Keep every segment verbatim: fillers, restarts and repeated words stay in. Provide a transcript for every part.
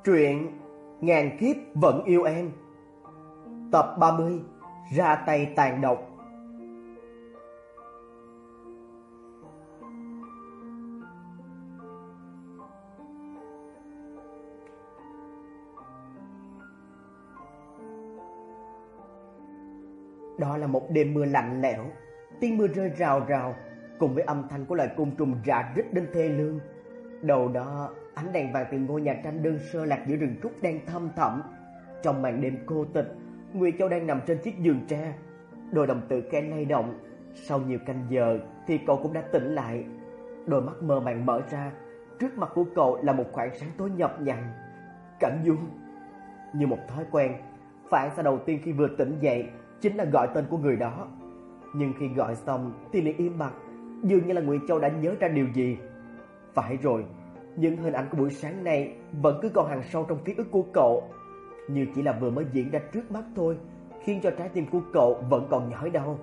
Truyện Ngàn Kiếp Vẫn Yêu Em, tập ba mươi, ra tay tàn độc. Đó là một đêm mưa lạnh lẽo, tiếng mưa rơi rào rào cùng với âm thanh của loài côn trùng rạ rít đến thê lương. Đầu đó, ánh đèn vàng từ ngôi nhà tranh đơn sơ lạc giữa rừng trúc đen thâm thẳm. Trong màn đêm cô tịch, Nguyệt Châu đang nằm trên chiếc giường tre, đôi đồng tử khẽ lay động. Sau nhiều canh giờ thì cậu cũng đã tỉnh lại. Đôi mắt mơ màng mở ra, trước mặt của cậu là một khoảng sáng tối nhập nhằn. Cảnh Du. Như một thói quen, phản xạ đầu tiên khi vừa tỉnh dậy chính là gọi tên của người đó. Nhưng khi gọi xong thì liền im bặt, dường như là Nguyệt Châu đã nhớ ra điều gì. Phải rồi, những hình ảnh của buổi sáng nay vẫn cứ còn hằn sâu trong ký ức của cậu, như chỉ là vừa mới diễn ra trước mắt thôi, khiến cho trái tim của cậu vẫn còn nhói đau.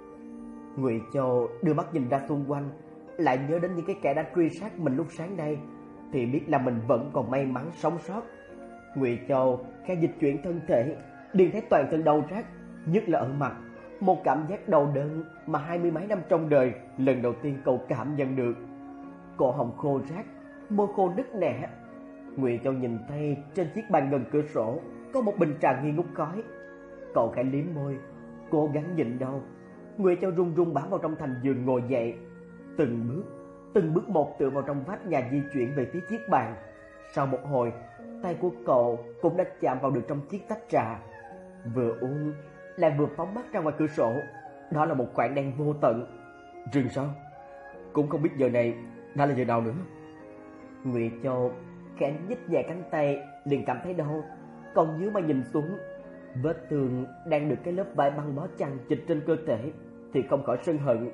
Nguyệt Châu đưa mắt nhìn ra xung quanh, lại nhớ đến những cái kẻ đã truy sát mình lúc sáng nay, thì biết là mình vẫn còn may mắn sống sót. Nguyệt Châu khẽ dịch chuyển thân thể, liền thấy toàn thân đau rát, nhất là ở mặt, một cảm giác đau đớn mà hai mươi mấy năm trong đời lần đầu tiên cậu cảm nhận được. Cổ họng khô rát, môi khô nứt nẻ. Nguyệt Châu nhìn thấy trên chiếc bàn gần cửa sổ có một bình trà nghi ngút khói. Cậu khẽ liếm môi, cố gắng nhịn đau. Nguyệt Châu run run bám vào trong thành giường ngồi dậy, từng bước, từng bước một tựa vào trong vách nhà di chuyển về phía chiếc bàn. Sau một hồi, tay của cậu cũng đã chạm vào được trong chiếc tách trà. Vừa uống lại vừa phóng mắt ra ngoài cửa sổ. Đó là một khoảng đen vô tận. Rừng sao? Cũng không biết giờ này đã là giờ nào nữa. Nguyệt Châu khẽ nhích nhẹ cánh tay, liền cảm thấy đau. Còn nhíu mà nhìn xuống, vết thương đang được cái lớp vải băng bó chằng chịt trên cơ thể, thì không khỏi sân hận.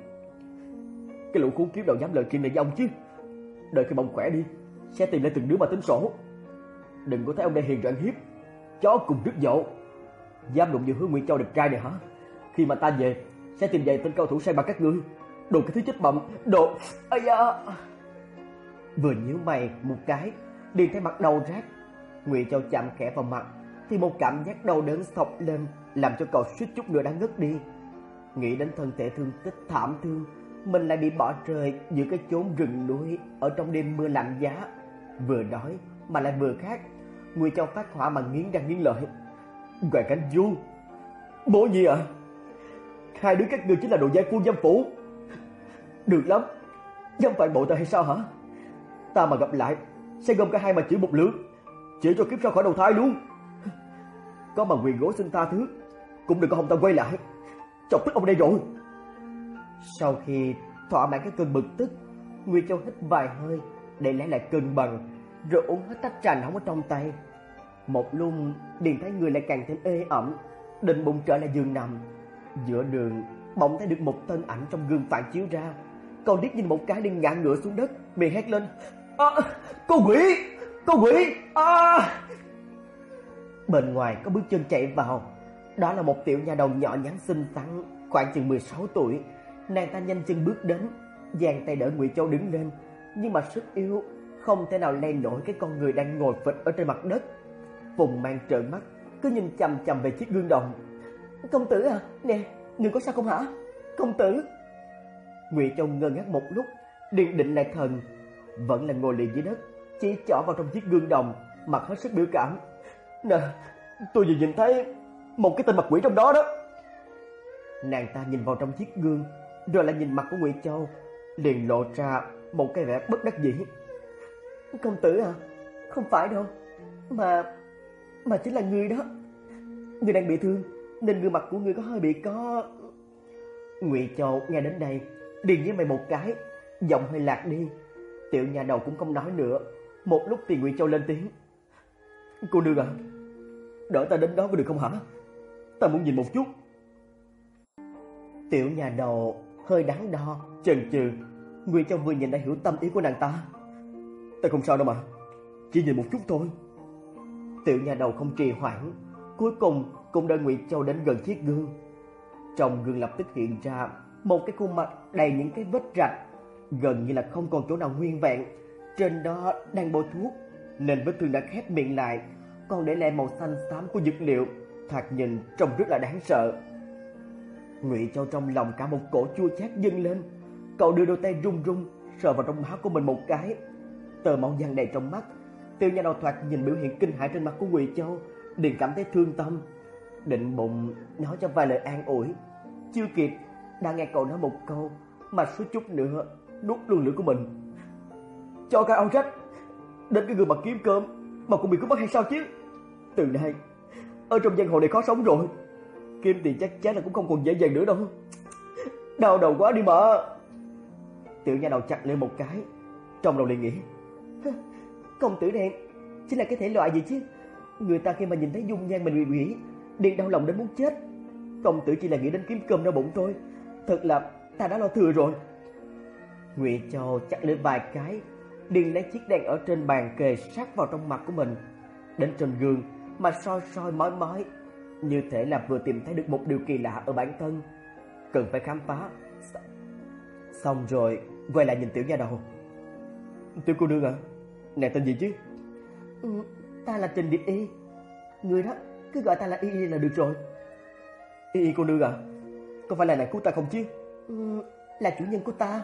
Cái lũ khốn kiếp đâu dám lời chuyện này với ông chứ. Đợi khi ông khỏe đi, sẽ tìm lại từng đứa mà tính sổ. Đừng có thấy ông đây hiền rồi ăn hiếp, chó cùng rứt dậu. Dám đụng vào Hứa Nguyệt Châu đẹp trai này hả? Khi mà ta về, sẽ tìm về tên cao thủ sai bằng các ngươi. Đồ cái thứ chết bẩm, đồ... Ây da! Vừa nhíu mày một cái, liền thấy mặt đau rát. Nguyệt Châu chạm khẽ vào mặt, thì một cảm giác đau đớn xộc lên, làm cho cậu suýt chút nữa đã ngất đi. Nghĩ đến thân thể thương tích thảm thương, mình lại bị bỏ rơi giữa cái chốn rừng núi ở trong đêm mưa lạnh giá. Vừa đói mà lại vừa khát, Nguyệt Châu phát hỏa mà nghiến răng nghiến lợi. Hoàng Cảnh Du, bố gì ạ? À? Hai đứa các ngươi chính là đồ giai phu dâm phủ. Được lắm, dám phản bội ta hay sao hả? Ta mà gặp lại sẽ gom cả hai mà chửi một lượt, chửi cho kiếp ra khỏi đầu thai luôn. Có mà quyền gối xin tha thứ, cũng đừng có hòng ta quay lại. Chọc tức ông đây rồi. Sau khi thỏa mãn cái cơn bực tức, Nguyệt Châu hít vài hơi để lấy lại cân bằng, rồi uống hết tách trà nóng ở trong tay. Một lúc liền thấy người lại càng thêm ê ẩm, định bụng trở lại giường nằm. Giữa đường bỗng thấy được một thân ảnh trong gương phản chiếu ra. Cậu liếc nhìn một cái liền ngã ngửa xuống đất, miệng hét lên: À, cô quỷ, cô quỷ! À! Bên ngoài có bước chân chạy vào. Đó là một tiểu nha đầu nhỏ nhắn xinh xắn, khoảng chừng mười sáu tuổi. Nàng ta nhanh chân bước đến, giang tay đỡ Nguyệt Châu đứng lên, nhưng mà sức yếu, không thể nào lay nổi cái con người đang ngồi phịch ở trên mặt đất. Phùng Mang trợn mắt, cứ nhìn chằm chằm về chiếc gương đồng. Công tử à, nè, người có sao không hả? Công tử! Nguyệt Châu ngơ ngác một lúc, điềm định lại thần, vẫn là ngồi lì dưới đất, chỉ chỏ vào trong chiếc gương đồng, mặt hết sức biểu cảm. Nè, tôi vừa nhìn thấy một cái tên mặt quỷ trong đó đó. Nàng ta nhìn vào trong chiếc gương, rồi lại nhìn mặt của Nguyệt Châu, liền lộ ra một cái vẻ bất đắc dĩ. Công tử à, không phải đâu, mà mà chính là ngươi đó. Ngươi đang bị thương nên gương mặt của ngươi có hơi bị có... Nguyệt Châu nghe đến đây liền với mày một cái, giọng hơi lạc đi. Tiểu nhà đầu cũng không nói nữa. Một lúc thì Nguyệt Châu lên tiếng: Cô nương à, đỡ ta đến đó có được không hả? Ta muốn nhìn một chút. Tiểu nhà đầu hơi đắn đo, chần chừ. Nguyệt Châu vừa nhìn đã hiểu tâm ý của nàng ta. Ta không sao đâu mà, chỉ nhìn một chút thôi. Tiểu nhà đầu không trì hoãn, cuối cùng cũng đợi Nguyệt Châu đến gần chiếc gương. Trong gương lập tức hiện ra một cái khuôn mặt đầy những cái vết rạch, gần như là không còn chỗ nào nguyên vẹn. Trên đó đang bôi thuốc, nên vết thương đã khép miệng lại, còn để lại màu xanh xám của dược liệu, thoạt nhìn trông rất là đáng sợ. Ngụy Châu trong lòng cả một cổ chua chát dâng lên, cậu đưa đôi tay run run sờ vào trong máu của mình một cái, tờ máu giăng đầy trong mắt. Tiêu Nha Đầu thoạt nhìn biểu hiện kinh hãi trên mặt của Ngụy Châu, liền cảm thấy thương tâm, định bụng nói cho vài lời an ủi, chưa kịp đã nghe cậu nói một câu mà suýt chút nữa nuốt luôn lưỡi của mình. Cho cái ao rách đến cái người mà kiếm cơm mà cũng bị cướp mất hay sao chứ? Từ nay ở trong giang hồ này khó sống rồi, kiếm tiền chắc chắn là cũng không còn dễ dàng nữa đâu. Đau đầu quá đi mà. Tiểu Nha Đầu chặt lên một cái, trong đầu liền nghĩ, công tử đen chính là cái thể loại gì chứ? Người ta khi mà nhìn thấy dung nhan mình bị hủy liền đau lòng đến muốn chết. Công tử chỉ là nghĩ đến kiếm cơm no bụng thôi, thật là ta đã lo thừa rồi. Ngụy Châu chặt lên vài cái, liền lấy chiếc đèn ở trên bàn kề sát vào trong mặt của mình, đến trên gương mà soi soi mói mói, như thể là vừa tìm thấy được một điều kỳ lạ ở bản thân, cần phải khám phá. Xong rồi quay lại nhìn Tiểu Nha Đầu. Tiểu cô nương à, này tên gì chứ? Ừ, ta là Trình Điệp Y. Người đó cứ gọi ta là Y Y là được rồi. Y Y cô nương à, có phải là nàng cứu ta không chứ? Ừ, là chủ nhân của ta.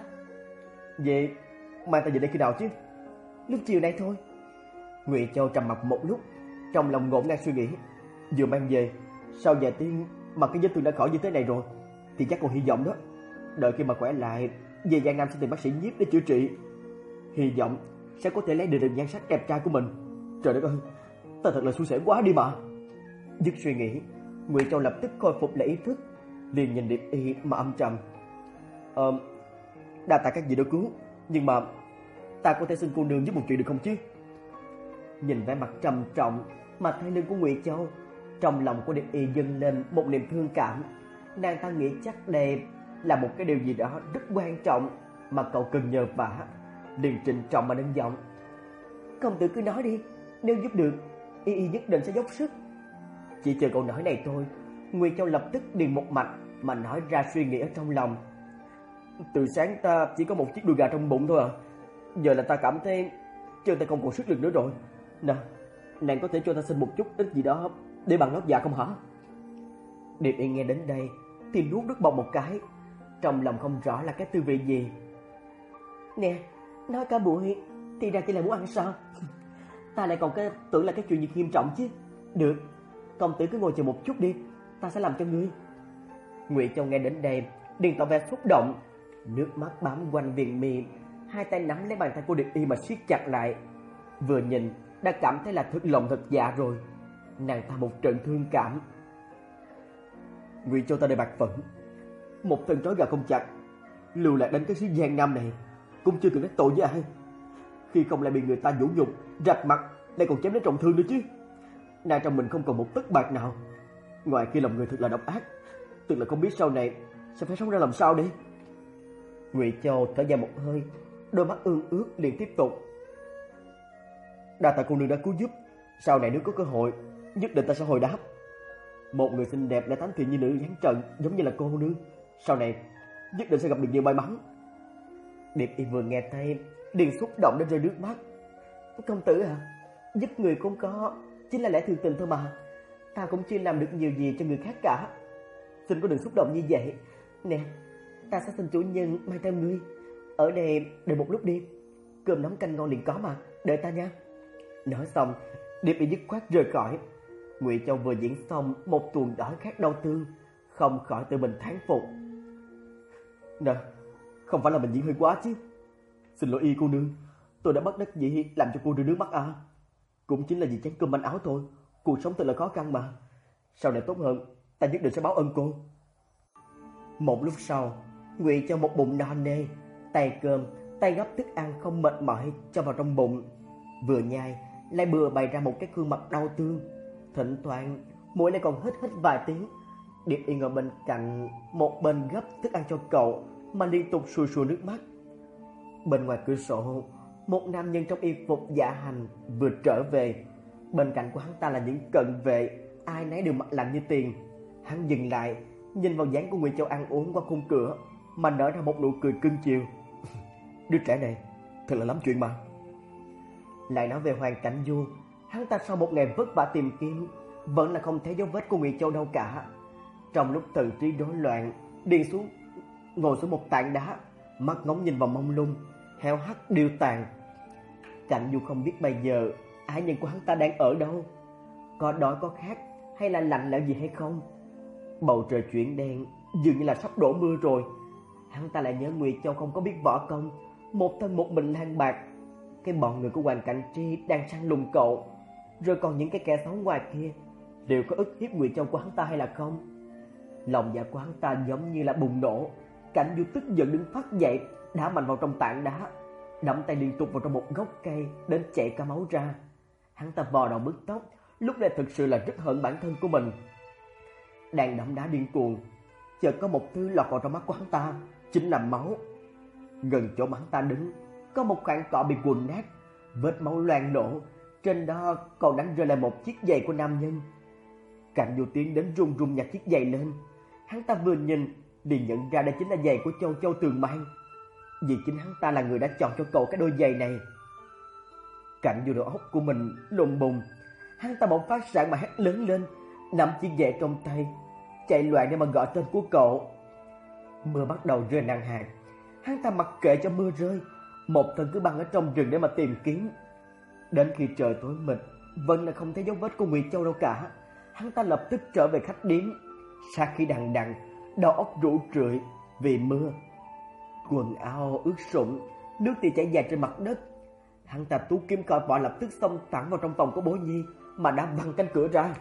Vậy mang ta về đây khi nào chứ? Lúc chiều nay thôi. Ngụy Châu trầm mặc một lúc, trong lòng ngổn ngang suy nghĩ, vừa mang về, sau vài tiếng mà cái vết thương đã khỏi như thế này rồi thì chắc còn hy vọng đó. Đợi khi mà khỏe lại, về Giang Nam sẽ tìm bác sĩ nhiếp để chữa trị, hy vọng sẽ có thể lấy được được nhan sắc đẹp trai của mình. Trời đất ơi, ta thật là xui xẻo quá đi mà. Dứt suy nghĩ, Ngụy Châu lập tức khôi phục lại ý thức, liền nhìn Điệp Y mà âm trầm. Ờ, đa tạ các vị đã cứu, nhưng mà ta có thể xin cô nương giúp một chuyện được không chứ? Nhìn vẻ mặt trầm trọng mà thay lưng của Ngụy Châu, trong lòng của Điệp Y dâng lên một niềm thương cảm. Nàng ta nghĩ chắc đây là một cái điều gì đó rất quan trọng mà cậu cần nhờ vả, liền trịnh trọng mà nâng giọng. Công tử cứ nói đi, nếu giúp được, Y Y nhất định sẽ dốc sức. Chỉ chờ cậu nói này thôi, Ngụy Châu lập tức điền một mạch mà nói ra suy nghĩ ở trong lòng. Từ sáng ta chỉ có một chiếc đùi gà trong bụng thôi à, giờ là ta cảm thấy chân ta không còn sức lực nữa rồi. Nè, nàng có thể cho ta xin một chút ít gì đó để bằng lót dạ không hả? Điệp Y nghe đến đây thì nuốt nước bọt một cái, trong lòng không rõ là cái tư vị gì. Nè, nói cả buổi thì ra chỉ là muốn ăn sao? Ta lại còn cái tưởng là cái chuyện gì nghiêm trọng chứ. Được, công tử cứ ngồi chờ một chút đi, ta sẽ làm cho ngươi. Ngụy Châu nghe đến đây liền tỏ vẻ xúc động, nước mắt bám quanh viền mi, hai tay nắm lấy bàn tay của Điệp Y mà siết chặt lại. Vừa nhìn đã cảm thấy là thật lòng thật dạ rồi, nàng ta một trận thương cảm. Ngụy Châu ta đây bạc phận, một thân trói gà không chặt, lưu lạc đến cái xứ Giang Nam này cũng chưa từng đắc tội với ai, khi không lại bị người ta vũ nhục rạch mặt, lại còn chém đến trọng thương nữa chứ. Nàng trong mình không còn một tấc bạc nào, ngoài kia lòng người thật là độc ác, tức là không biết sau này sẽ phải sống ra làm sao đi. Ngụy Châu thở dài một hơi, đôi mắt ương ướt liền tiếp tục. Đa tạ cô nương đã cứu giúp, sau này nếu có cơ hội nhất định ta sẽ hồi đáp. Một người xinh đẹp lại thánh thiện như nữ dáng trận giống như là cô nương, sau này nhất định sẽ gặp được nhiều may mắn. Điệp Y vừa nghe thấy liền xúc động đến rơi nước mắt. Công tử à, giúp người cũng có chính là lẽ thường tình thôi mà, ta cũng chưa làm được nhiều gì cho người khác cả, xin có đừng xúc động như vậy. Nè, ta sẽ xin chủ nhân mang theo ngươi ở đây đợi một lúc đi, cơm nóng canh ngon liền có mà, đợi ta nha. Nói xong, Điệp Y dứt khoát rời khỏi. Ngụy Châu vừa diễn xong một tuần đói khát đau thương, không khỏi tự mình thán phục. Nè, không phải là mình diễn hơi quá chứ. Xin lỗi Y cô nương, tôi đã bất đắc dĩ làm cho cô rơi nước mắt à. Cũng chính là vì chén cơm manh áo thôi, cuộc sống thật là khó khăn mà. Sau này tốt hơn, ta nhất định sẽ báo ơn cô. Một lúc sau, Ngụy Châu một bụng no nê, tay cơm, tay gấp thức ăn không mệt mỏi cho vào trong bụng, vừa nhai lại bừa bày ra một cái gương mặt đau thương. Thỉnh thoảng mũi lại còn hít hít vài tiếng. Điệp Y ngồi bên cạnh, một bên gấp thức ăn cho cậu mà liên tục sùi sùi nước mắt. Bên ngoài cửa sổ, một nam nhân trong y phục dạ hành vừa trở về. Bên cạnh của hắn ta là những cận vệ, ai nấy đều mặt lạnh như tiền. Hắn dừng lại, nhìn vào dáng của Ngụy Châu ăn uống qua khung cửa mà nở ra một nụ cười cưng chiều. Đứa trẻ này thật là lắm chuyện mà. Lại nói về Hoàng Cảnh Du, hắn ta sau một ngày vất vả tìm kiếm vẫn là không thấy dấu vết của Ngụy Châu đâu cả. Trong lúc thần trí rối loạn, điên xuống ngồi xuống một tảng đá, mắt ngóng nhìn vào mông lung heo hắt điêu tàn. Cảnh Du không biết bây giờ ái nhân của hắn ta đang ở đâu, có đói có khát hay là lạnh lẽo gì hay không. Bầu trời chuyển đen, dường như là sắp đổ mưa rồi. Hắn ta lại nhớ Ngụy Châu không có biết võ công, một thân một mình lang bạc. Cái bọn người của Hoàng Cảnh Tri đang săn lùng cậu, rồi còn những cái kẻ xấu ngoài kia đều có ức hiếp Ngụy Châu của hắn ta hay là không? Lòng dạ của hắn ta giống như là bùng nổ. Cảnh Du tức giận đứng phát dậy, đá mạnh vào trong tảng đá, đẫm tay liên tục vào trong một gốc cây đến chảy cả máu ra. Hắn ta vò đầu bứt tóc, lúc này thực sự là rất hận bản thân của mình. Đang đấm đá điên cuồng, chợt có một thứ lọt vào trong mắt của hắn ta, chính là máu. Gần chỗ mà hắn ta đứng có một khoảng cỏ bị quần nát, vết máu loang lổ, trên đó còn đánh rơi lại một chiếc giày của nam nhân. Cảnh Du tiến đến run run nhặt chiếc giày lên. Hắn ta vừa nhìn liền nhận ra đây chính là giày của Châu Châu Tường mang, vì chính hắn ta là người đã chọn cho cậu cái đôi giày này. Cảnh Du đầu óc của mình lùng bùng, hắn ta bỗng phát sáng mà hét lớn lên, nắm chiếc giày trong tay, chạy loạn để mà gọi tên của cậu. Mưa bắt đầu rơi nặng hạt, hắn ta mặc kệ cho mưa rơi, một thân cứ băng ở trong rừng để mà tìm kiếm. Đến khi trời tối mịt, vẫn là không thấy dấu vết của Ngụy Châu đâu cả. Hắn ta lập tức trở về khách điếm, sát khí đằng đằng, đầu óc rũ rượi vì mưa, quần áo ướt sũng, nước thì chảy dài trên mặt đất. Hắn ta tú kiếm còi bọ lập tức xông thẳng vào trong phòng của Bố Nhi mà đá văng cánh cửa ra.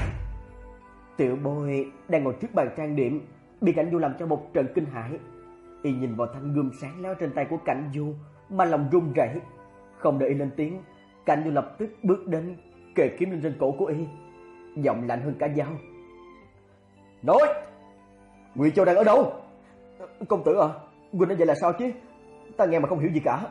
Tiểu Bôi đang ngồi trước bàn trang điểm, bị Cảnh Du làm cho một trận kinh hãi. Y nhìn vào thanh gươm sáng lóa trên tay của Cảnh Du mà lòng run rẩy, không đợi Y lên tiếng, Cảnh Du lập tức bước đến kề kiếm lên trên cổ của Y, giọng lạnh hơn cả dao. Nói, Ngụy Châu đang ở đâu? Công tử à, huynh nói vậy là sao chứ? Ta nghe mà không hiểu gì cả.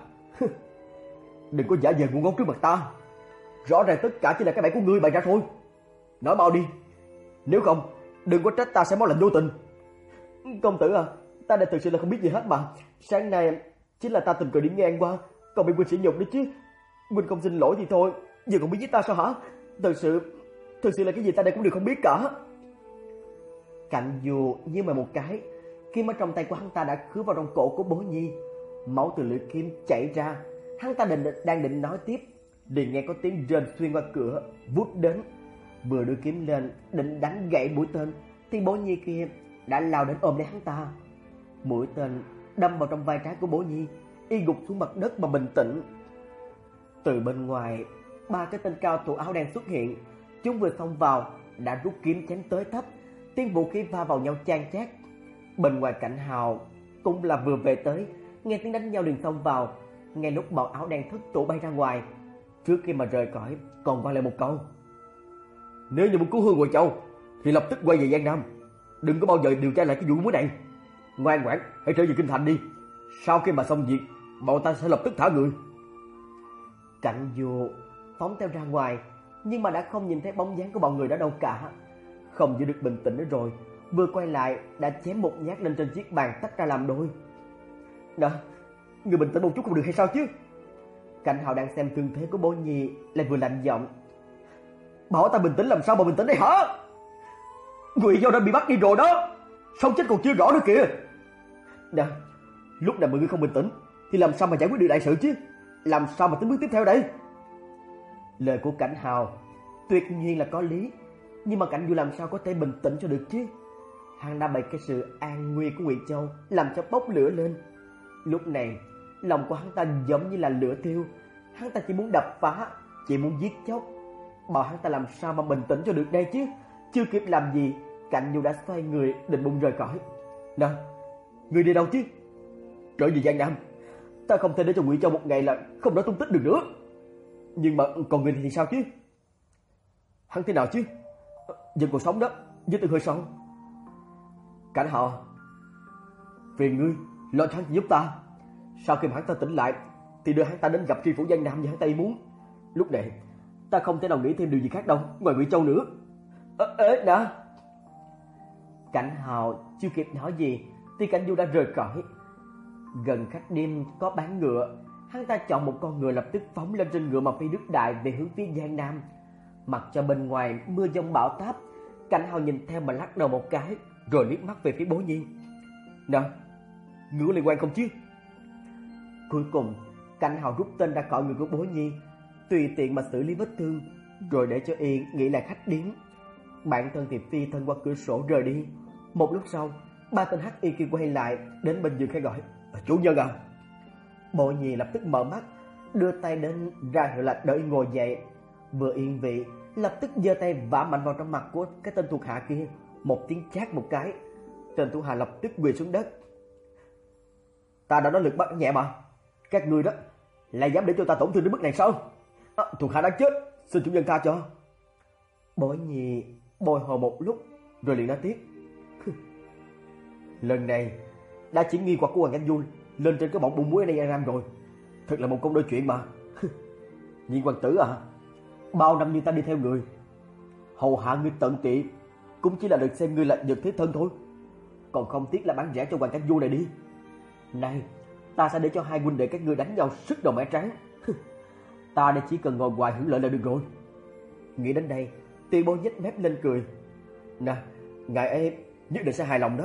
Đừng có giả vờ ngu ngốc trước mặt ta, rõ ràng tất cả chỉ là cái bẫy của ngươi bày ra thôi. Nói mau đi, nếu không đừng có trách ta sẽ máu lạnh vô tình. Công tử à, ta đã thực sự là không biết gì hết mà. Sáng nay chính là ta tình cờ đi ngang qua, còn bị huynh sỉ nhục đấy chứ. Huynh không xin lỗi thì thôi, giờ còn biết với ta sao hả? Thật sự, thật sự là cái gì ta đây cũng đều không biết cả. Cảnh Du như mà một cái, kiếm ở trong tay của hắn ta đã khứa vào trong cổ của Bố Nhi, máu từ lưỡi kiếm chảy ra. Hắn ta định đang định nói tiếp, liền nghe có tiếng rên xuyên qua cửa vút đến. Vừa đưa kiếm lên định đánh gãy mũi tên thì Bố Nhi kia đã lao đến ôm lấy hắn ta. Mũi tên đâm vào trong vai trái của Bố Nhi, y gục xuống mặt đất mà bình tĩnh. Từ bên ngoài, ba cái tên cao thủ áo đen xuất hiện. Chúng vừa xông vào đã rút kiếm chém tới tấp, tiếng vũ khí va vào nhau chan chát. Bên ngoài Cảnh Hào cũng là vừa về tới, nghe tiếng đánh nhau liền xông vào. Ngay lúc bọn áo đen thất thủ bay ra ngoài, trước khi mà rời cõi còn vang lên một câu: nếu như muốn cứu Hương Hoàng Châu thì lập tức quay về Giang Nam, đừng có bao giờ điều tra lại cái vụ múa này. Ngoan ngoãn hãy trở về kinh thành đi, sau khi mà xong việc bọn ta sẽ lập tức thả người. Cảnh Du phóng theo ra ngoài, nhưng mà đã không nhìn thấy bóng dáng của bọn người đó đâu cả. Không giữ được bình tĩnh nữa rồi, vừa quay lại đã chém một nhát lên trên chiếc bàn tách ra làm đôi. Nè, người bình tĩnh một chút không được hay sao chứ? Cảnh Hào đang xem thương thế của Bố Nhi lại vừa lạnh giọng: bảo ta bình tĩnh làm sao mà bình tĩnh đây hả? Ngụy Châu đã bị bắt đi rồi đó, sống chết còn chưa rõ nữa kìa. Nè, lúc nào mà ngươi không bình tĩnh thì làm sao mà giải quyết được đại sự chứ? Làm sao mà tính bước tiếp theo đây? Lời của Cảnh Hào tuyệt nhiên là có lý, nhưng mà Cảnh Du làm sao có thể bình tĩnh cho được chứ? Hắn đã bị cái sự an nguy của Ngụy Châu làm cho bốc lửa lên. Lúc này lòng của hắn ta giống như là lửa thiêu, hắn ta chỉ muốn đập phá, chỉ muốn giết chóc. Bảo hắn ta làm sao mà bình tĩnh cho được đây chứ? Chưa kịp làm gì, Cảnh Du đã xoay người định bụng rời khỏi. Nè, người đi đâu chứ? Trở về Giang Nam. Ta không thể để cho Ngụy Châu một ngày là không nói tung tích được nữa. Nhưng mà còn người thì sao chứ? Hắn thế nào chứ? Vẫn còn sống đó, với từng hơi sâu. Cảnh Họ, phiền ngươi lo cho hắn giúp ta. Sau khi mà hắn ta tỉnh lại thì đưa hắn ta đến gặp tri phủ Giang Nam như hắn ta ý muốn. Lúc này ta không thể nào nghĩ thêm điều gì khác đâu ngoài Ngụy Châu nữa. Ê, ê nè. Cảnh Hào chưa kịp nói gì thì Cảnh Du đã rời khỏi. Gần khách điếm có bán ngựa, Hắn ta chọn một con ngựa lập tức phóng lên trên ngựa mà phi nước đại về hướng phía Giang Nam. Mặc cho bên ngoài mưa giông bão táp, Cảnh Hào nhìn theo mà lắc đầu một cái, rồi liếc mắt về phía Bố Nhi. Nè, ngựa liên quan không chứ? Cuối cùng, Cảnh Hào rút tên ra khỏi người của Bố Nhi, tùy tiện mà xử lý vết thương, rồi để cho Yên nghĩ là khách điếm. Bản thân thì phi thân qua cửa sổ rời đi. Một lúc sau, ba tên hắc y kia quay lại đến bên giường khai gọi: "Chủ nhân à!" Bố Nhi lập tức mở mắt, đưa tay đến ra hiệu là đợi ngồi dậy. Vừa yên vị, lập tức giơ tay vả mạnh vào trong mặt của cái tên thuộc hạ kia, một tiếng chát một cái. Tên thuộc hạ lập tức quỳ xuống đất. "Ta đã nói lực bắt nhẹ mà, các ngươi đó lại dám để cho ta tổn thương đến mức này sao? À, thuộc hạ đã chết, xin chủ nhân tha cho." Bố Nhi bồi hồi một lúc rồi liền nói tiếp: "Lần này đã chỉ nghi hoặc của Hoàng Anh Du lên trên cái bọn buôn muối ở đây Nam rồi, thật là một công đôi chuyện mà." "Nhị hoàng tử à, bao năm như ta đi theo người, hầu hạ ngươi tận tụy, cũng chỉ là được xem ngươi là vật thế thân thôi, còn không tiếc là bán rẻ cho Hoàng Anh Du này đi. Này, ta sẽ để cho hai huynh đệ các ngươi đánh nhau sức đầu mẻ trắng. Ta đây chỉ cần ngồi ngoài hưởng lợi là được rồi." Nghĩ đến đây, Tuyên Bố nhếch mép lên cười: "Nè, ngài ấy nhất định sẽ hài lòng đó."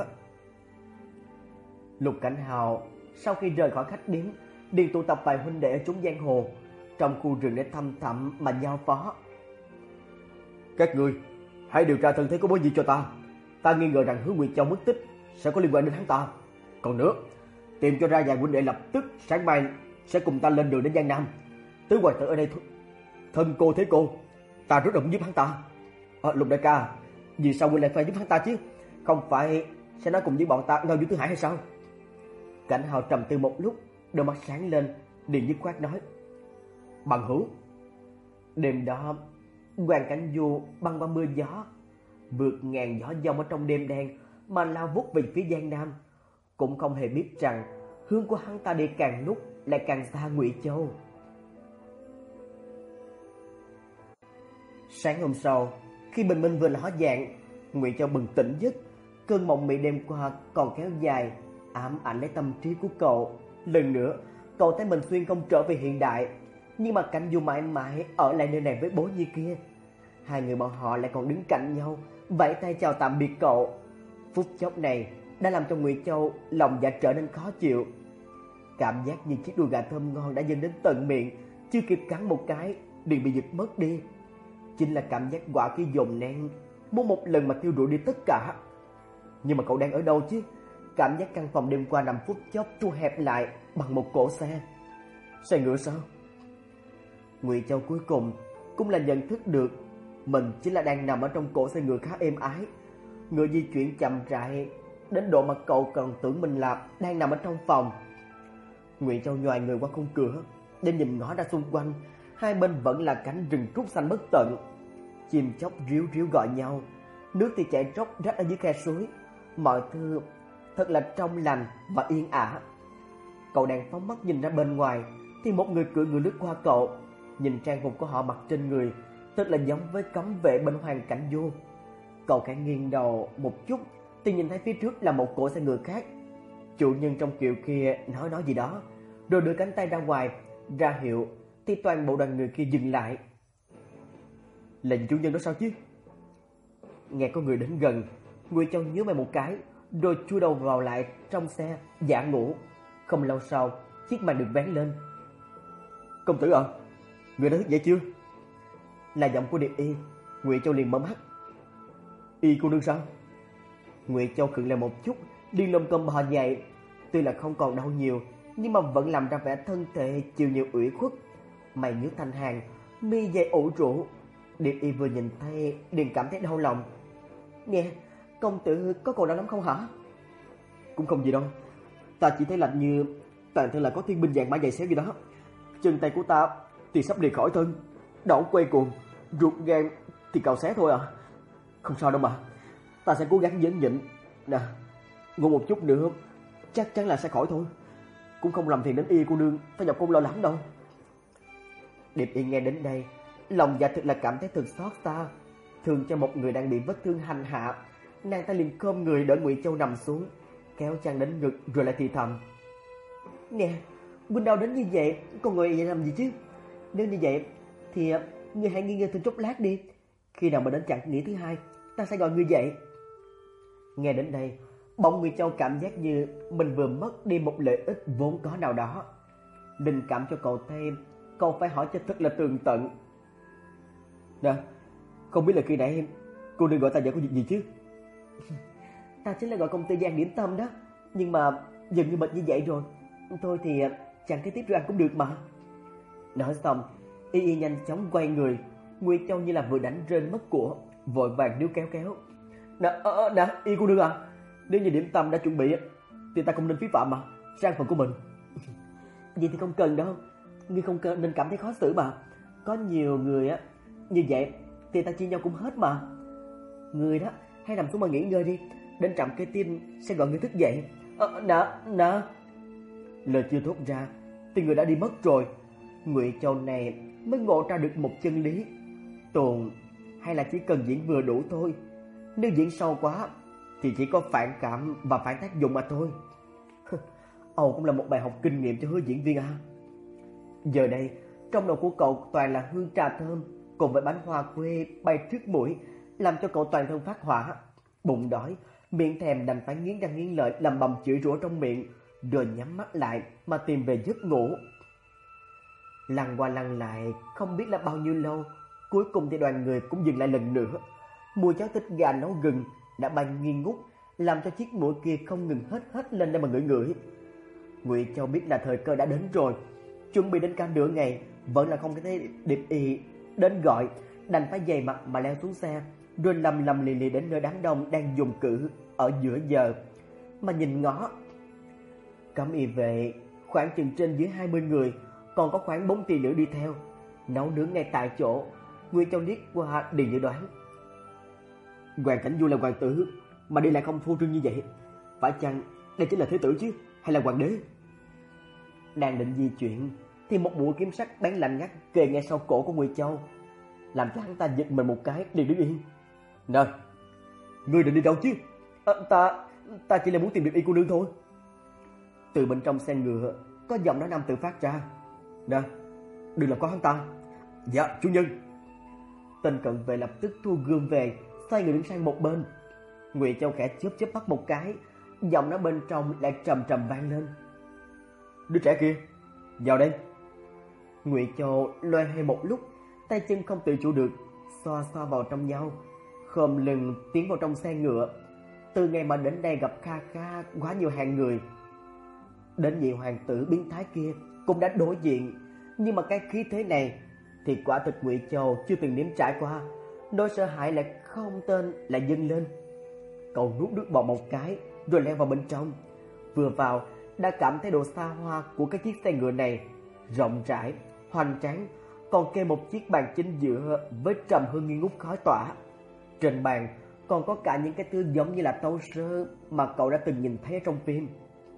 Lục Cảnh Hào sau khi rời khỏi khách điếm, liền tụ tập vài huynh đệ ở chốn giang hồ trong khu rừng để thăm thẳm mà giao phó: "Các ngươi hãy điều tra thân thế của Bố Nhi cho ta. Ta nghi ngờ rằng Hứa Nguyệt Châu mất tích sẽ có liên quan đến hắn ta. Còn nữa, tìm cho ra vài huynh đệ lập tức sáng mai sẽ cùng ta lên đường đến Giang Nam. Tứ hoàng tử ở đây thân cô thế cô, ta rất là muốn giúp hắn ta. À, Lục đại ca, vì sao huynh lại phải giúp hắn ta chứ? Không phải sẽ nói cùng với bọn ta ngao du Tứ Hải hay sao?" Cảnh Hào trầm tư một lúc, đôi mắt sáng lên, liền dứt khoát nói: "Bằng hữu." Đêm đó, Hoàng Cảnh Du băng qua mưa gió, vượt ngàn gió giông ở trong đêm đen mà lao vút về phía Giang Nam, cũng không hề biết rằng hướng của hắn ta đi càng lúc lại càng xa Ngụy Châu. Sáng hôm sau, khi bình minh vừa ló dạng, Ngụy Châu bừng tỉnh giấc. Cơn mộng mị đêm qua còn kéo dài, ám ảnh lấy tâm trí của cậu. Lần nữa, cậu thấy mình xuyên không trở về hiện đại, nhưng mà Cảnh Du mãi mãi ở lại nơi này với Bố Nhi kia. Hai người bọn họ lại còn đứng cạnh nhau, vẫy tay chào tạm biệt cậu. Phút chốc này đã làm cho Ngụy Châu lòng dạ trở nên khó chịu. Cảm giác như chiếc đùi gà thơm ngon đã dâng đến tận miệng, chưa kịp cắn một cái liền bị giật mất đi. Chính là cảm giác quả khi dồn nén, muốn một lần mà tiêu đuổi đi tất cả. Nhưng mà cậu đang ở đâu chứ? Cảm giác căn phòng đêm qua nằm phút chốc thu hẹp lại bằng một cỗ xe. Xe ngựa sao? Ngụy Châu cuối cùng cũng là nhận thức được mình chính là đang nằm ở trong cỗ xe ngựa khá êm ái. Ngựa di chuyển chậm rãi đến độ mà cậu còn tưởng mình là đang nằm ở trong phòng. Ngụy Châu nhòi người qua khung cửa để nhìn ngó ra xung quanh. Hai bên vẫn là cánh rừng trúc xanh bất tận, chim chóc ríu ríu gọi nhau, nước thì chảy róc rách ở dưới khe suối. Mọi thứ thật là trong lành và yên ả. Cậu đang phóng mắt nhìn ra bên ngoài thì một người cưỡi ngựa lướt qua cậu. Nhìn trang phục của họ mặc trên người thật là giống với cấm vệ bên Hoàng Cảnh Du. Cậu khẽ nghiêng đầu một chút thì nhìn thấy phía trước là một cỗ xe ngựa khác. Chủ nhân trong kiệu kia nói nói gì đó, rồi đưa cánh tay ra ngoài ra hiệu thì toàn bộ đoàn người kia dừng lại. Là chủ nhân đó sao chứ? Nghe có người đến gần, Ngụy Châu nhớ mày một cái, rồi chui đầu vào lại trong xe giả ngủ. Không lâu sau, chiếc màn được vén lên. "Công tử à, người đã thức dậy chưa?" Là giọng của Điệp Y. Ngụy Châu liền mở mắt. "Y cô nương sao?" Ngụy Châu khựng lại một chút, liền lồm cồm bò dậy. Tuy là không còn đau nhiều, nhưng mà vẫn làm ra vẻ thân thể chịu nhiều ủy khuất. Mày nhíu thành hàng, mi dày ủ rũ. Điệp Y vừa nhìn thấy liền cảm thấy đau lòng. "Nghe, công tử có còn đau lắm không hả?" "Cũng không gì đâu, ta chỉ thấy lạnh như toàn thân là có thiên binh vàng mã dày xéo gì đó. Chân tay của ta thì sắp liệt khỏi thân, đầu quay cuồng, ruột gan thì cào xé thôi à. Không sao đâu mà, ta sẽ cố gắng nhẫn nhịn. Nè, ngủ một chút nữa chắc chắn là sẽ khỏi thôi. Cũng không làm phiền đến Y cô nương phải nhọc công lo lắng đâu." Điệp Y nghe đến đây, lòng dạ thật là cảm thấy thật xót xa. Thương cho một người đang bị vết thương hành hạ, nàng ta liền khom người đỡ Ngụy Châu nằm xuống, kéo chăn đến ngực rồi lại thì thầm: "Nè, Huynh đau đến như vậy, còn ngồi vậy làm gì chứ? Nếu như vậy thì ngươi hãy nghỉ ngơi thêm chốc lát đi. Khi nào mà đến chặng nghỉ thứ hai, ta sẽ gọi ngươi dậy. Nghe đến đây, bỗng Ngụy Châu cảm giác như mình vừa mất đi một lợi ích vốn có nào đó. Linh cảm cho cậu thêm, cậu phải hỏi cho thật là tường tận. Nè, không biết là khi nãy cô đừng gọi ta dậy có việc gì chứ? Ta chính là gọi công ty Giang Điểm Tâm đó, nhưng mà dường như mệt như vậy rồi. Thôi thì chẳng cái tiếp rồi ăn cũng được mà. Nói xong, Y Y nhanh chóng quay người. Ngụy Châu như là vừa đánh rơi mất của, vội vàng níu kéo kéo. Nè, à, nè, Y cô đương à, nếu như Điểm Tâm đã chuẩn bị thì ta không nên phí phạm mà, sang phần của mình. Vậy thì không cần đâu, ngươi không cần nên cảm thấy khó xử mà. Có nhiều người á như vậy thì ta chia nhau cũng hết mà. Ngươi đó, hãy nằm xuống mà nghỉ ngơi đi, đến trạm kế tim sẽ gọi ngươi thức dậy. Ờ, nè, nè. Lời chưa thốt ra thì người đã đi mất rồi. Ngụy Châu này mới ngộ ra được một chân lý. Tuồng hay là chỉ cần diễn vừa đủ thôi. Nếu diễn sâu quá thì chỉ có phản cảm và phản tác dụng mà thôi. Ồ, cũng là một bài học kinh nghiệm cho hứa diễn viên à. Giờ đây, trong đầu của cậu toàn là hương trà thơm cùng với bánh hoa quê bay trước mũi, làm cho cậu toàn thân phát hỏa. Bụng đói, miệng thèm đành phải nghiến răng nghiến lợi lầm bầm chửi rủa trong miệng, rồi nhắm mắt lại mà tìm về giấc ngủ. Lăn qua lăn lại không biết là bao nhiêu lâu, cuối cùng thì đoàn người cũng dừng lại lần nữa. Mùi cháo thịt gà nấu gừng đã bay nghi ngút, làm cho chiếc mũi kia không ngừng hết hết lên để mà ngửi ngửi. Ngụy Châu biết là thời cơ đã đến rồi, chuẩn bị đến cả nửa ngày vẫn là không thấy Điệp Y đến gọi, đành phải dày mặt mà leo xuống xe, rồi lầm lầm lì lì đến nơi đám đông đang dùng cử ở giữa giờ mà nhìn ngó. Cẩm y vệ khoảng chừng trên dưới hai mươi người, còn có khoảng bốn tỷ nữ đi theo, nấu nướng ngay tại chỗ. Ngụy Châu liếc qua Điền Như đoán, Hoàng Cảnh Du là hoàng tử mà đi lại không phô trương như vậy, phải chăng đây chính là thế tử chứ, hay là hoàng đế? Đang định di chuyển thì một mũi kiếm sắc bén lạnh ngắt kề ngay sau cổ của Ngụy Châu, làm cho hắn ta giật mình một cái, liền đứng yên. Nè, ngươi định đi đâu chứ? À, ta ta chỉ là muốn tìm Điệp Y cô nương thôi. Từ bên trong xe ngựa có giọng nói nam tự phát ra. Nè, đừng làm có hắn ta. Dạ, chủ nhân. Tên cận vệ lập tức thu gươm về, xoay người đứng sang một bên. Ngụy Châu khẽ chớp chớp mắt một cái, giọng nói bên trong lại trầm trầm vang lên. Đứa trẻ kia, vào đây. Ngụy Châu loay hoay một lúc, tay chân không tự chủ được, xoa xoa vào trong nhau, khom lưng tiến vào trong xe ngựa. Từ ngày mà đến đây gặp kha kha quá nhiều hàng người, đến nhị hoàng tử biến thái kia cũng đã đối diện, nhưng mà cái khí thế này thì quả thực Ngụy Châu chưa từng nếm trải qua. Nỗi sợ hãi lại không tên lại dâng lên. Cậu nuốt nước bọt một cái rồi leo vào bên trong. Vừa vào đã cảm thấy độ xa hoa của cái chiếc xe ngựa này, rộng rãi, hoành tráng, còn kê một chiếc bàn chính giữa với trầm hương nghi ngút khói tỏa. Trên bàn còn có cả những cái thứ giống như là tấu sơ mà cậu đã từng nhìn thấy ở trong phim.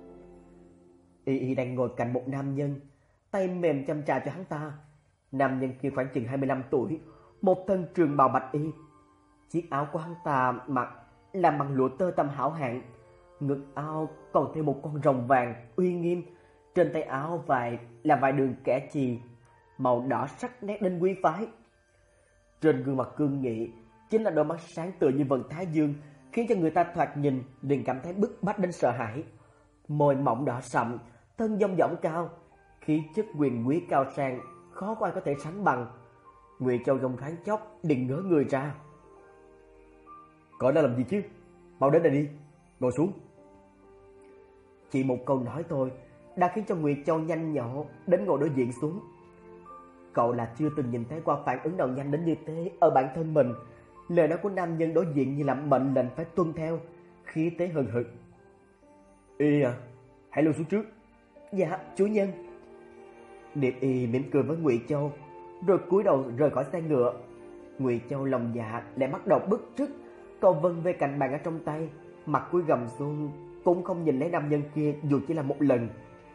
Y Y đang ngồi cạnh một nam nhân, tay mềm chăm trà cho hắn ta. Nam nhân kia khoảng chừng hai mươi lăm tuổi, một thân trường bào bạch y. Chiếc áo của hắn ta mặc làm bằng lụa tơ tằm hảo hạng, ngực áo còn thêm một con rồng vàng uy nghiêm, trên tay áo vải là vài đường kẻ chì màu đỏ sắc nét đến quý phái. Trên gương mặt cương nghị chính là đôi mắt sáng tựa như vầng thái dương, khiến cho người ta thoạt nhìn liền cảm thấy bức bách đến sợ hãi. Môi mỏng đỏ sậm, thân dong dỏng cao, khí chất quyền quý cao sang, khó có ai có thể sánh bằng. Ngụy Châu trong thoáng chốc liền ngớ người ra. Cậu đã làm gì chứ? Mau đến đây đi, ngồi xuống. Chỉ một câu nói thôi đã khiến cho Ngụy Châu nhanh nhỏ đến ngồi đối diện xuống. Cậu là chưa từng nhìn thấy qua phản ứng nào nhanh đến như thế ở bản thân mình. Lời nói của nam nhân đối diện như là mệnh lệnh phải tuân theo, khí thế hừng hực. Y à, hãy lui xuống trước. Dạ, chủ nhân. Điệp Y mỉm cười với Ngụy Châu, rồi cúi đầu rời khỏi xe ngựa. Ngụy Châu lòng dạ lại bắt đầu bứt rứt, cậu vân về cạnh bàn ở trong tay, mặt cúi gầm xuống, cũng không nhìn lấy nam nhân kia dù chỉ là một lần.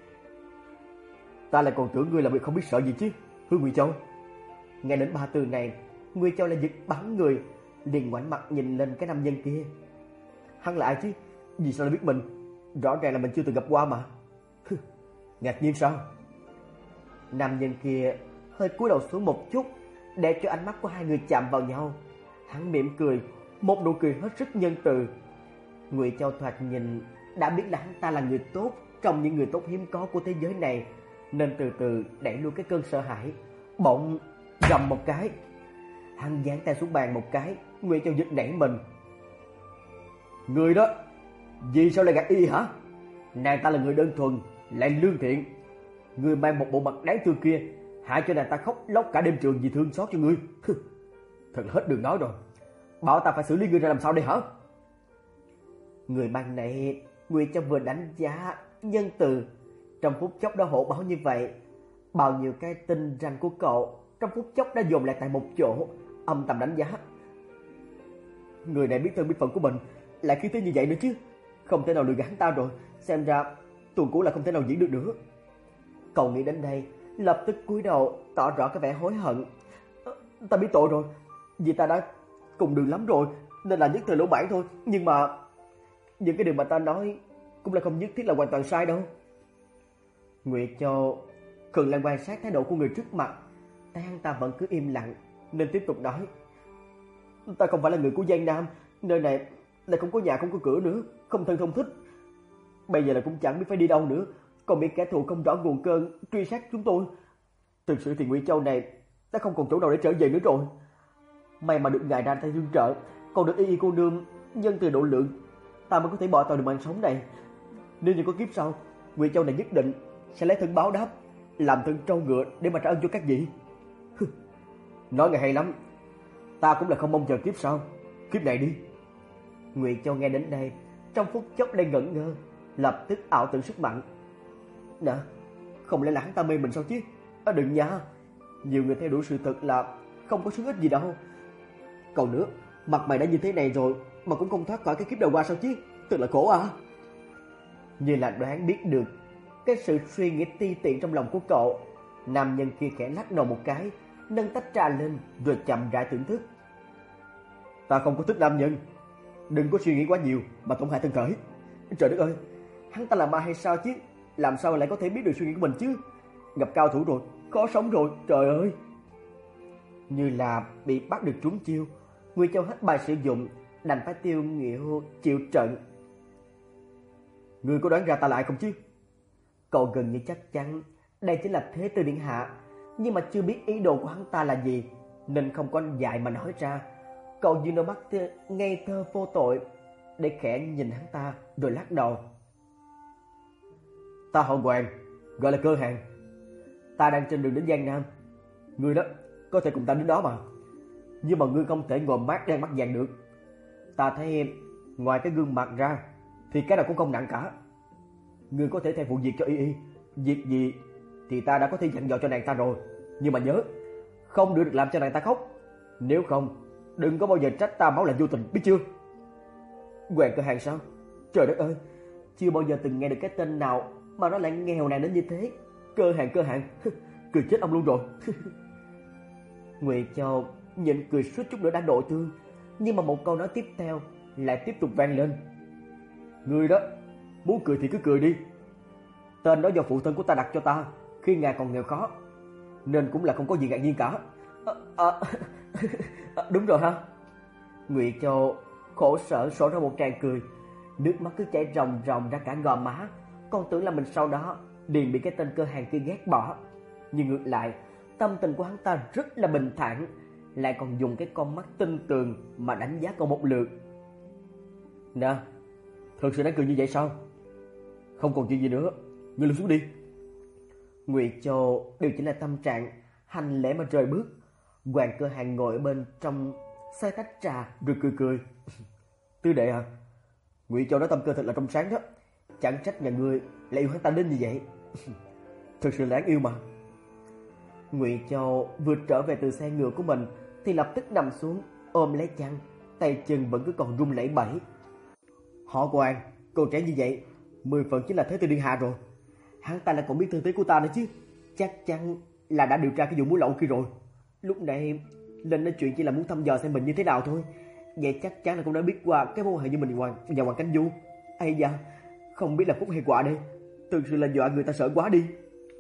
Ta lại còn tưởng ngươi là người không biết sợ gì chứ, Hứa Ngụy Châu. Nghe đến ba từ này, Ngụy Châu lại giật bắn người, liền ngoảnh mặt nhìn lên cái nam nhân kia. Hắn là ai chứ? Vì sao lại biết mình? Rõ ràng là mình chưa từng gặp qua mà. Ngạc nhiên sao? Nam nhân kia hơi cúi đầu xuống một chút để cho ánh mắt của hai người chạm vào nhau. Hắn mỉm cười, một nụ cười hết sức nhân từ. Ngụy Châu thoạt nhìn đã biết là hắn ta là người tốt trong những người tốt hiếm có của thế giới này, nên từ từ đẩy lui cái cơn sợ hãi. Bỗng gầm một cái, hắn giáng tay xuống bàn một cái. Ngụy Châu giật nảy mình. Người đó, vì sao lại gạt y hả? Nàng ta là người đơn thuần, lại lương thiện. Người mang một bộ mặt đáng thương kia, hại cho nàng ta khóc lóc cả đêm trường vì thương xót cho ngươi. Thật hết đường nói rồi. Bảo ta phải xử lý ngươi ra làm sao đây hả? Người ban này, Ngụy Châu vừa đánh giá nhân từ, trong phút chốc đã hổ báo như vậy. Bao nhiêu cái tinh ranh của cậu trong phút chốc đã dồn lại tại một chỗ, âm thầm đánh giá. Người này biết thân biết phận của mình, lại khí thế như vậy nữa chứ. Không thể nào lừa gạt ta rồi. Xem ra tuần cũ là không thể nào diễn được nữa. Cậu nghĩ đến đây, lập tức cúi đầu tỏ rõ cái vẻ hối hận. Ta biết tội rồi, vì ta đã cùng đường lắm rồi, nên là nhất thời lỗ mãn thôi. Nhưng mà những cái điều mà ta nói cũng là không nhất thiết là hoàn toàn sai đâu. Ngụy Châu cần lại quan sát thái độ của người trước mặt, thấy hắn ta vẫn cứ im lặng nên tiếp tục nói. Ta không phải là người của Giang Nam, nơi này lại không có nhà không có cửa nữa, không thân không thích. Bây giờ là cũng chẳng biết phải đi đâu nữa, còn bị kẻ thù không rõ nguồn cơn truy sát chúng tôi. Thực sự thì Ngụy Châu này ta không còn chỗ nào để trở về nữa rồi. May mà được ngài ra tay tương trợ, còn được y y cô nương nhân từ độ lượng, ta mới có thể bỏ tàu được mạng sống này. Nếu như có kiếp sau, Ngụy Châu này nhất định sẽ lấy thân báo đáp, làm thân trâu ngựa để mà trả ơn cho các vị. Nói nghe hay lắm, ta cũng là không mong chờ kiếp sau, kiếp này đi. Ngụy Châu nghe đến đây, trong phút chốc đang ngẩn ngơ, lập tức ảo tưởng sức mạnh. Nè, không lẽ là hắn ta mê mình sao chứ? À, đừng nha, nhiều người theo đuổi sự thật là không có sức ích gì đâu. Còn nữa, mặt mày đã như thế này rồi mà cũng không thoát khỏi cái kiếp đầu qua sao chứ? Thật là khổ à. Như là đoán biết được cái sự suy nghĩ ti tiện trong lòng của cậu, nam nhân kia khẽ lắc đầu một cái, nâng tách trà lên rồi chậm rãi thưởng thức. Ta không có thích nam nhân, đừng có suy nghĩ quá nhiều mà tổn hại thân thể. Trời đất ơi, hắn ta là ma hay sao chứ? Làm sao lại có thể biết được suy nghĩ của mình chứ? Gặp cao thủ rồi, khó sống rồi, trời ơi. Như là bị bắt được trúng chiêu, Ngụy Châu hết bài sử dụng, đành phải tiêu nghỉu chịu trận. Ngươi có đoán ra ta là ai không chứ? Cậu gần như chắc chắn đây chính là Thế Tử Điện Hạ, nhưng mà chưa biết ý đồ của hắn ta là gì nên không có dại mà nói ra. Cậu như đôi mắt ngây thơ vô tội để khẽ nhìn hắn ta rồi lắc đầu. Ta họ Hoàng, gọi là Cơ Hàng. Ta đang trên đường đến Giang Nam. Ngươi đó có thể cùng ta đến đó mà, nhưng mà ngươi không thể ngồi mát đen mắt vàng được. Ta thấy ngoài cái gương mặt ra thì cái nào cũng không nặng cả. Ngươi có thể thay phụ việc cho y y, việc gì thì ta đã có thể dặn dò cho nàng ta rồi, nhưng mà nhớ không được làm cho nàng ta khóc. Nếu không, đừng có bao giờ trách ta máu lạnh vô tình, biết chưa? Hoàng Cơ Hàng sao? Trời đất ơi, chưa bao giờ từng nghe được cái tên nào mà nó lại nghèo nàn đến như thế. Cơ Hàng, Cơ Hàng, cười chết ông luôn rồi. Ngụy Châu nhịn cười suýt chút nữa đã độ thương, nhưng mà một câu nói tiếp theo lại tiếp tục vang lên. Ngươi đó, muốn cười thì cứ cười đi. Tên đó do phụ thân của ta đặt cho ta khi ngài còn nghèo khó, nên cũng là không có gì ngạc nhiên cả. À, à, à, đúng rồi ha. Ngụy Châu khổ sở sổ ra một tràng cười, nước mắt cứ chảy ròng ròng ra cả gò má. Con tưởng là mình sau đó liền bị cái tên Cơ Hàng kia ghét bỏ, nhưng ngược lại tâm tình của hắn ta rất là bình thản, lại còn dùng cái con mắt tinh tường mà đánh giá cậu một lượt. Nè, thực sự đáng cười như vậy sao? Không còn chuyện gì nữa, ngươi lên xuống đi. Ngụy Châu điều chỉnh lại tâm trạng, hành lễ mà rời bước. Hoàng Cơ Hàng ngồi ở bên trong xơi tách trà rồi cười cười. Tư đệ à, Ngụy Châu nói tâm cơ thật là trong sáng đó, chẳng trách nhà ngươi lại yêu hắn ta đến như vậy. Thực sự đáng yêu mà. Ngụy Châu vừa trở về từ xe ngựa của mình thì lập tức nằm xuống ôm lấy chăn, tay chân vẫn cứ còn run lẩy bẩy. Họ Hoàng, cô trẻ như vậy, mười phần chính là Thế Tử Điện Hạ rồi. Hắn ta lại còn biết thân thế của ta nữa chứ, chắc chắn là đã điều tra cái vụ muối lậu kia rồi. Lúc này lên nói chuyện chỉ là muốn thăm dò xem mình như thế nào thôi. Vậy chắc chắn là cũng đã biết qua cái mối hệ như mình Hoàng và Hoàng Cánh Du. Ây da, không biết là phúc hay quả đây, thực sự là dọa người ta sợ quá đi.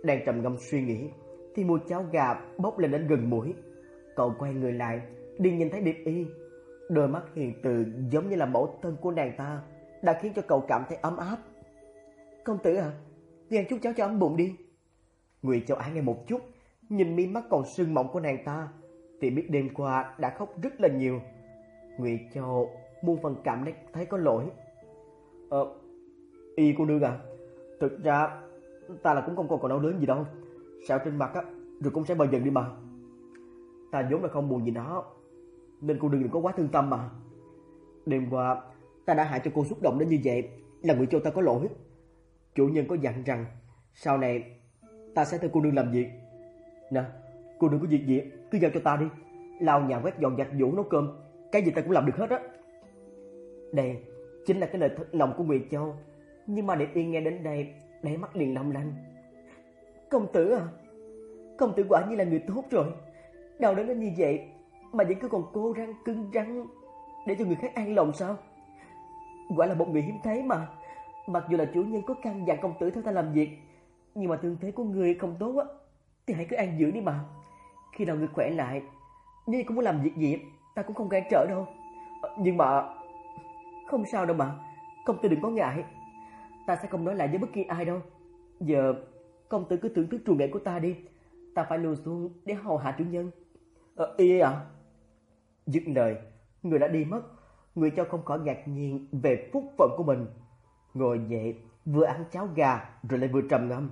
Đang trầm ngâm suy nghĩ thì mùi cháo gà bốc lên đến gần mũi. Cậu quay người lại, liền nhìn thấy Điệp Y. Đôi mắt hiền từ giống như là mẫu thân của nàng ta đã khiến cho cậu cảm thấy ấm áp. "Công tử à, đi ăn chút cháo cho ấm bụng đi." Ngụy Châu Á nghe một chút, nhìn mí mắt còn sưng mọng của nàng ta thì biết đêm qua đã khóc rất là nhiều. Ngụy Châu muôn phần cảm thấy có lỗi. Ờ, Y cô nương à, thực ra ta là cũng không còn còn đau đớn gì đâu. Sẹo trên mặt á, rồi cũng sẽ bờ dần đi mà. Ta vốn là không buồn gì nó, nên cô đừng đừng có quá thương tâm mà. Đêm qua ta đã hại cho cô xúc động đến như vậy, là Ngụy Châu ta có lỗi. Chủ nhân có dặn rằng sau này ta sẽ theo cô nương làm việc. Nè, cô đừng có việc gì cứ giao cho ta đi, lau nhà quét dọn giặt giũ nấu cơm, cái gì ta cũng làm được hết á. Đây chính là cái lời thật lòng của Ngụy Châu, nhưng mà Điệp Y nghe đến đây, đáy mắt liền long lanh. "Công tử à, công tử quả như là người tốt rồi. Đau đớn đến như vậy mà vẫn cứ còn cố răng cứng rắn để cho người khác an lòng sao? Quả là một người hiếm thấy mà. Mặc dù là chủ nhân có căn dặn công tử theo ta làm việc, nhưng mà thương thế của người không tốt á, thì hãy cứ an dưỡng đi mà. Khi nào người khỏe lại, nếu cũng muốn làm việc gì, ta cũng không cản trở đâu. Nhưng mà không sao đâu mà, công tử đừng có ngại. Ta sẽ không nói lại với bất kỳ ai đâu. Giờ công tử cứ thưởng thức trù nghệ của ta đi, ta phải lùi xuống để hầu hạ chủ nhân." Ờ, Y à? Dứt lời, người đã đi mất. Người Châu không khỏi ngạc nhiên về phúc phận của mình. Ngồi dậy, vừa ăn cháo gà rồi lại vừa trầm ngâm.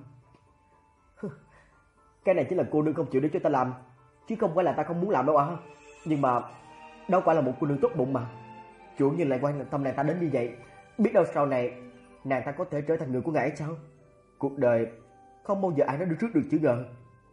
Cái này chính là cô nương không chịu để cho ta làm, chứ không phải là ta không muốn làm đâu à. Nhưng mà đâu phải là một cô nương tốt bụng mà. Chủ nhân lại quan tâm nàng ta đến như vậy, biết đâu sau này nàng ta có thể trở thành người của ngài ấy sao? Cuộc đời không bao giờ ai nói được trước được chữ ngờ.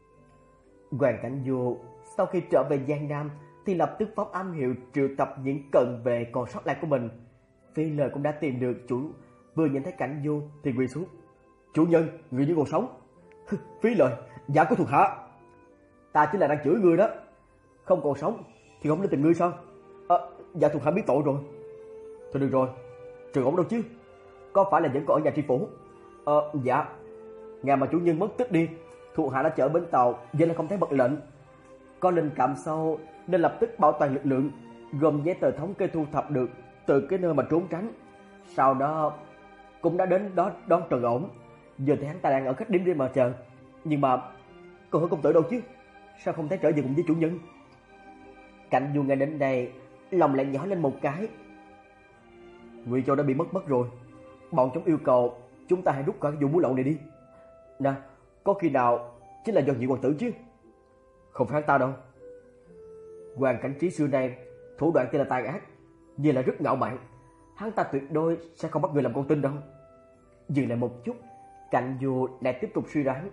Hoàng Cảnh Du sau khi trở về Giang Nam thì lập tức phóng âm hiệu triệu tập những cận vệ còn sót lại của mình. Phi Lời cũng đã tìm được chủ, vừa nhìn thấy Cảnh Du thì quỳ xuống. "Chủ nhân, người vẫn còn sống." "Phí Lời, giả có thuộc hạ." "Ta chính là đang chửi ngươi đó. Không còn sống thì không nên tìm ngươi sao?" "À, dạ thuộc hạ biết tội rồi." "Thôi được rồi, Trường ổng đâu chứ? Có phải là vẫn còn ở nhà tri phủ?" "Ờ, dạ. Ngày mà chủ nhân mất tích đi, thuộc hạ đã chở bến tàu, vậy là không thấy bật lệnh. Có linh cảm sâu nên lập tức bảo toàn lực lượng, gồm giấy tờ thống kê thu thập được từ cái nơi mà trốn tránh. Sau đó cũng đã đến đó đón Trần ổn. Giờ thì hắn ta đang ở khách điếm riêng mà chờ. Nhưng mà cô hỏi công tử đâu chứ? Sao không thấy trở về cùng với chủ nhân?" Cảnh Du nghe đến đây, lòng lại nhỏ lên một cái. Ngụy Châu đã bị mất mất rồi. Bọn chúng yêu cầu chúng ta hãy rút khỏi cái vụ mua lậu này đi. Nè, có khi nào chính là do Nhị hoàng tử chứ? Không phải hắn ta đâu. Hoàng Cảnh Trí xưa nay thủ đoạn tên là tàn ác, nhưng là rất ngạo mạn. Hắn ta tuyệt đối sẽ không bắt người làm con tin đâu. Dừng lại một chút, Cảnh Du lại tiếp tục suy đoán.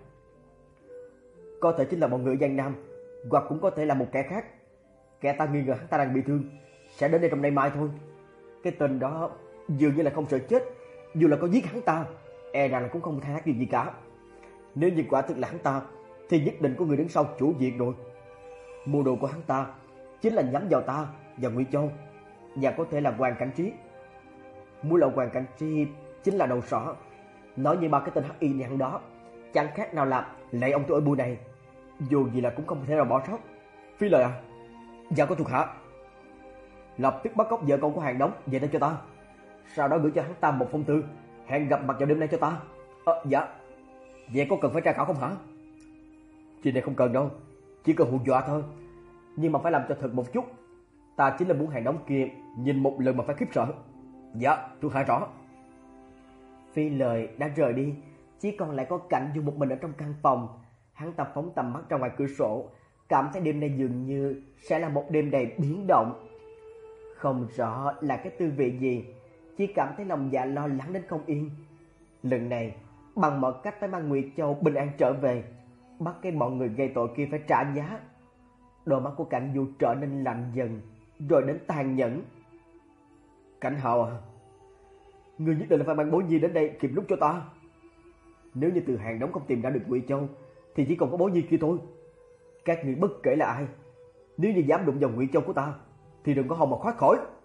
Có thể chính là một người Giang Nam, hoặc cũng có thể là một kẻ khác. Kẻ ta nghi ngờ hắn ta đang bị thương, sẽ đến đây trong nay mai thôi. Cái tên đó dường như là không sợ chết, dù là có giết hắn ta, e rằng là cũng không thay ác gì cả. Nếu như quả thực là hắn ta, thì nhất định có người đứng sau chủ việc rồi. Mưu đồ của hắn ta chính là nhắm vào ta và Ngụy Châu, và có thể là Hoàng Cảnh Trí. Muốn là Hoàng Cảnh Trí chính là đầu sỏ. Nói như ba cái tên hắc y nhăn đó, chẳng khác nào là lệ ông tôi ở buổi này. Dù gì là cũng không thể nào bỏ sót. Phi Lời à? Dạ có thuộc hạ. Lập tức bắt cóc vợ con của Hàng Đống về đây cho ta. Sau đó gửi cho hắn ta một phong thư, hẹn gặp mặt vào đêm nay cho ta. Ờ, dạ. Vậy có cần phải tra khảo không hả? Chuyện này không cần đâu, chỉ cần hù dọa thôi. Nhưng mà phải làm cho thật một chút. Ta chính là muốn Hàng Đống kia nhìn một lần mà phải khiếp sợ. Dạ, thuộc hạ rõ. Phi Lời đã rời đi, chỉ còn lại có Cảnh Du một mình ở trong căn phòng. Hắn ta phóng tầm mắt ra ngoài cửa sổ, cảm thấy đêm nay dường như sẽ là một đêm đầy biến động. Không rõ là cái tư vị gì, chỉ cảm thấy lòng dạ lo lắng đến không yên. Lần này bằng mọi cách phải mang Ngụy Châu bình an trở về, bắt cái bọn người gây tội kia phải trả giá. Đôi mắt của Cảnh Du trở nên lạnh dần, rồi đến tàn nhẫn. Cảnh Hạo à, người nhất định là phải mang Bố Nhi đến đây kịp lúc cho ta. Nếu như từ Hàng Đống không tìm ra được Ngụy Châu, thì chỉ còn có Bố Nhi kia thôi. Các người bất kể là ai, nếu như dám đụng vào Ngụy Châu của ta, thì đừng có hòng mà thoát khỏi.